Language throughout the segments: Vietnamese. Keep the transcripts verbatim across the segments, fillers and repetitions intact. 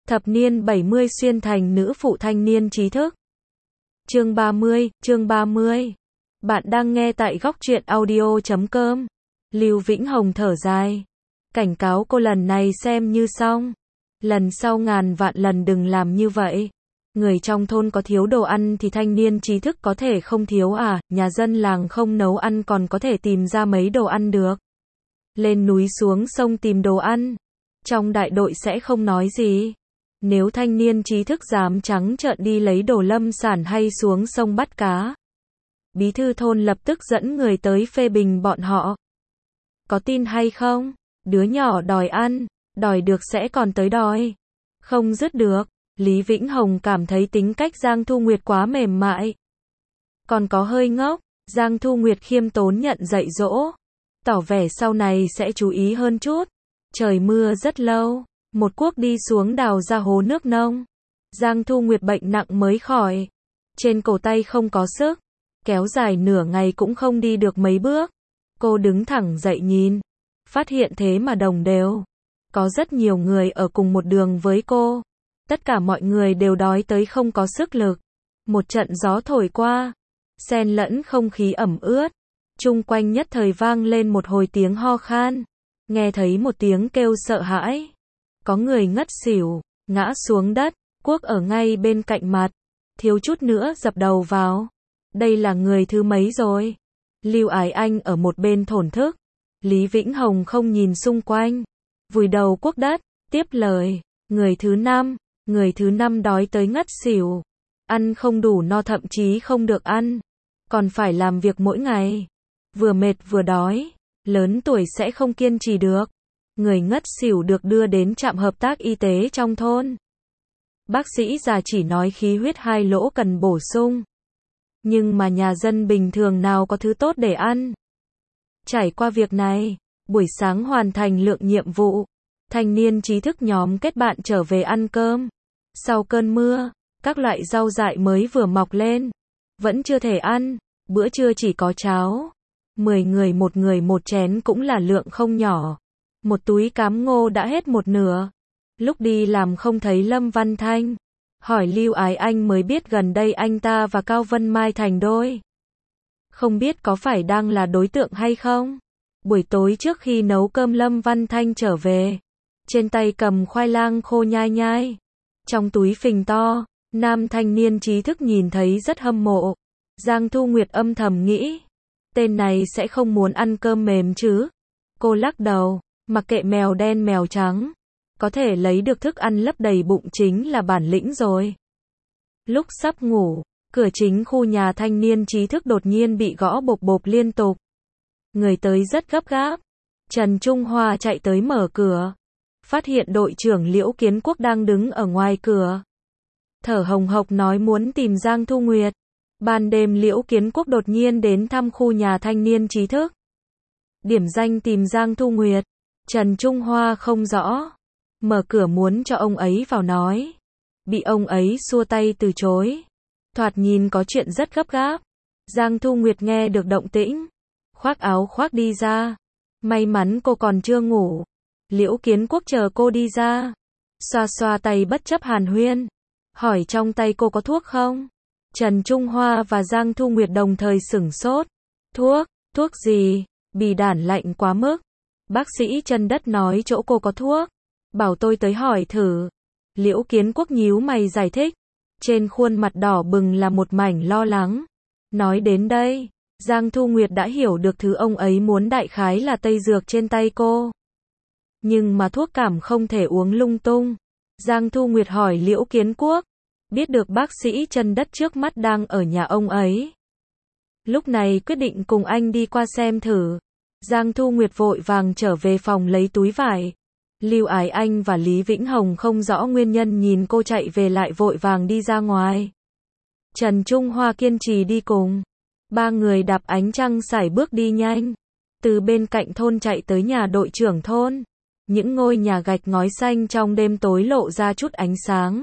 Thập niên bảy mươi xuyên thành nữ phụ thanh niên trí thức. Chương ba mươi, chương ba mươi. Bạn đang nghe tại góc truyện audio chấm com. Lưu Vĩnh Hồng thở dài. Cảnh cáo cô lần này xem như xong. Lần sau ngàn vạn lần đừng làm như vậy. Người trong thôn có thiếu đồ ăn thì thanh niên trí thức có thể không thiếu à, nhà dân làng không nấu ăn còn có thể tìm ra mấy đồ ăn được. Lên núi xuống sông tìm đồ ăn. Trong đại đội sẽ không nói gì. Nếu thanh niên trí thức dám trắng trợn đi lấy đồ lâm sản hay xuống sông bắt cá, bí thư thôn lập tức dẫn người tới phê bình bọn họ. Có tin hay không? Đứa nhỏ đòi ăn, đòi được sẽ còn tới đòi. Không dứt được. Lý Vĩnh Hồng cảm thấy tính cách Giang Thu Nguyệt quá mềm mại. Còn có hơi ngốc. Giang Thu Nguyệt khiêm tốn nhận dạy dỗ, tỏ vẻ sau này sẽ chú ý hơn chút. Trời mưa rất lâu, một cuốc đi xuống đào ra hố nước nông. Giang Thu Nguyệt bệnh nặng mới khỏi. Trên cổ tay không có sức, kéo dài nửa ngày cũng không đi được mấy bước. Cô đứng thẳng dậy nhìn, phát hiện thế mà đồng đều. Có rất nhiều người ở cùng một đường với cô. Tất cả mọi người đều đói tới không có sức lực. Một trận gió thổi qua, xen lẫn không khí ẩm ướt. Chung quanh nhất thời vang lên một hồi tiếng ho khan. Nghe thấy một tiếng kêu sợ hãi. Có người ngất xỉu, ngã xuống đất, cuốc ở ngay bên cạnh mặt. Thiếu chút nữa dập đầu vào. Đây là người thứ mấy rồi? Lưu Ái Anh ở một bên thổn thức. Lý Vĩnh Hồng không nhìn xung quanh, vùi đầu cuốc đất, tiếp lời. Người thứ năm, người thứ năm đói tới ngất xỉu. Ăn không đủ no thậm chí không được ăn. Còn phải làm việc mỗi ngày. Vừa mệt vừa đói. Lớn tuổi sẽ không kiên trì được. Người ngất xỉu được đưa đến trạm hợp tác y tế trong thôn. Bác sĩ già chỉ nói khí huyết hai lỗ cần bổ sung. Nhưng mà nhà dân bình thường nào có thứ tốt để ăn. Trải qua việc này, buổi sáng hoàn thành lượng nhiệm vụ. Thanh niên trí thức nhóm kết bạn trở về ăn cơm. Sau cơn mưa, các loại rau dại mới vừa mọc lên. Vẫn chưa thể ăn, bữa trưa chỉ có cháo. Mười người một người một chén cũng là lượng không nhỏ. Một túi cám ngô đã hết một nửa. Lúc đi làm không thấy Lâm Văn Thanh. Hỏi Lưu Ái Anh mới biết gần đây anh ta và Cao Vân Mai thành đôi. Không biết có phải đang là đối tượng hay không? Buổi tối trước khi nấu cơm Lâm Văn Thanh trở về. Trên tay cầm khoai lang khô nhai nhai. Trong túi phình to, nam thanh niên trí thức nhìn thấy rất hâm mộ. Giang Thu Nguyệt âm thầm nghĩ. Tên này sẽ không muốn ăn cơm mềm chứ? Cô lắc đầu, mặc kệ mèo đen mèo trắng. Có thể lấy được thức ăn lấp đầy bụng chính là bản lĩnh rồi. Lúc sắp ngủ, cửa chính khu nhà thanh niên trí thức đột nhiên bị gõ bộp bộp liên tục. Người tới rất gấp gáp. Trần Trung Hoa chạy tới mở cửa. Phát hiện đội trưởng Liễu Kiến Quốc đang đứng ở ngoài cửa. Thở hồng hộc nói muốn tìm Giang Thu Nguyệt. Ban đêm Liễu Kiến Quốc đột nhiên đến thăm khu nhà thanh niên trí thức. Điểm danh tìm Giang Thu Nguyệt. Trần Trung Hoa không rõ. Mở cửa muốn cho ông ấy vào nói. Bị ông ấy xua tay từ chối. Thoạt nhìn có chuyện rất gấp gáp. Giang Thu Nguyệt nghe được động tĩnh. Khoác áo khoác đi ra. May mắn cô còn chưa ngủ. Liễu Kiến Quốc chờ cô đi ra. Xoa xoa tay bất chấp hàn huyên. Hỏi trong tay cô có thuốc không? Trần Trung Hoa và Giang Thu Nguyệt đồng thời sửng sốt. Thuốc? Thuốc gì? Bì đản lạnh quá mức. Bác sĩ Trần Đất nói chỗ cô có thuốc. Bảo tôi tới hỏi thử. Liễu Kiến Quốc nhíu mày giải thích. Trên khuôn mặt đỏ bừng là một mảnh lo lắng. Nói đến đây, Giang Thu Nguyệt đã hiểu được thứ ông ấy muốn đại khái là tây dược trên tay cô. Nhưng mà thuốc cảm không thể uống lung tung. Giang Thu Nguyệt hỏi Liễu Kiến Quốc. Biết được bác sĩ Trần Đất trước mắt đang ở nhà ông ấy. Lúc này quyết định cùng anh đi qua xem thử. Giang Thu Nguyệt vội vàng trở về phòng lấy túi vải. Lưu Ái Anh và Lý Vĩnh Hồng không rõ nguyên nhân nhìn cô chạy về lại vội vàng đi ra ngoài. Trần Trung Hoa kiên trì đi cùng. Ba người đạp ánh trăng sải bước đi nhanh. Từ bên cạnh thôn chạy tới nhà đội trưởng thôn. Những ngôi nhà gạch ngói xanh trong đêm tối lộ ra chút ánh sáng.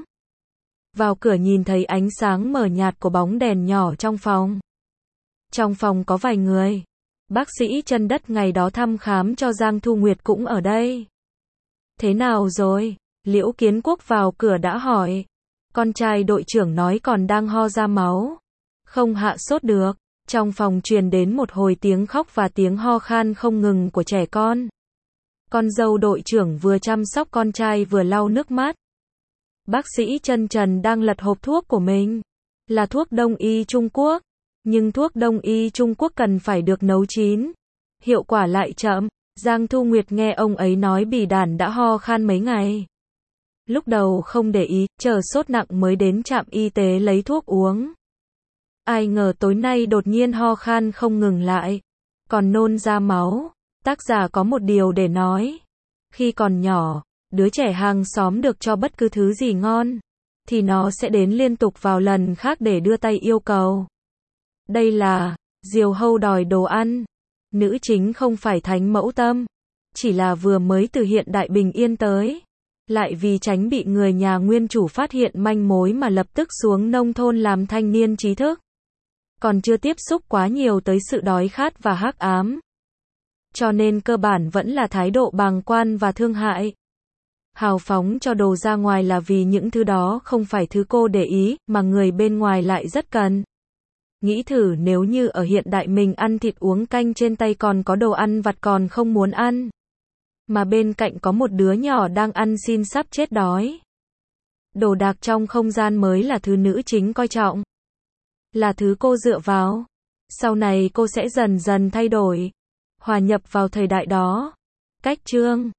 Vào cửa nhìn thấy ánh sáng mờ nhạt của bóng đèn nhỏ trong phòng. Trong phòng có vài người. Bác sĩ Trần Đất ngày đó thăm khám cho Giang Thu Nguyệt cũng ở đây. Thế nào rồi? Liễu Kiến Quốc vào cửa đã hỏi. Con trai đội trưởng nói còn đang ho ra máu. Không hạ sốt được. Trong phòng truyền đến một hồi tiếng khóc và tiếng ho khan không ngừng của trẻ con. Con dâu đội trưởng vừa chăm sóc con trai vừa lau nước mắt. Bác sĩ Chân Trần đang lật hộp thuốc của mình. Là thuốc đông y Trung Quốc. Nhưng thuốc đông y Trung Quốc cần phải được nấu chín. Hiệu quả lại chậm. Giang Thu Nguyệt nghe ông ấy nói bỉ đản đã ho khan mấy ngày. Lúc đầu không để ý, chờ sốt nặng mới đến trạm y tế lấy thuốc uống. Ai ngờ tối nay đột nhiên ho khan không ngừng lại. Còn nôn ra máu. Tác giả có một điều để nói. Khi còn nhỏ, đứa trẻ hàng xóm được cho bất cứ thứ gì ngon, thì nó sẽ đến liên tục vào lần khác để đưa tay yêu cầu. Đây là diều hâu đòi đồ ăn. Nữ chính không phải thánh mẫu tâm, chỉ là vừa mới từ hiện đại bình yên tới. Lại vì tránh bị người nhà nguyên chủ phát hiện manh mối mà lập tức xuống nông thôn làm thanh niên trí thức. Còn chưa tiếp xúc quá nhiều tới sự đói khát và hắc ám. Cho nên cơ bản vẫn là thái độ bàng quan và thương hại. Hào phóng cho đồ ra ngoài là vì những thứ đó không phải thứ cô để ý, mà người bên ngoài lại rất cần. Nghĩ thử nếu như ở hiện đại mình ăn thịt uống canh trên tay còn có đồ ăn vặt còn không muốn ăn. Mà bên cạnh có một đứa nhỏ đang ăn xin sắp chết đói. Đồ đạc trong không gian mới là thứ nữ chính coi trọng. Là thứ cô dựa vào. Sau này cô sẽ dần dần thay đổi. Hòa nhập vào thời đại đó. Cách chương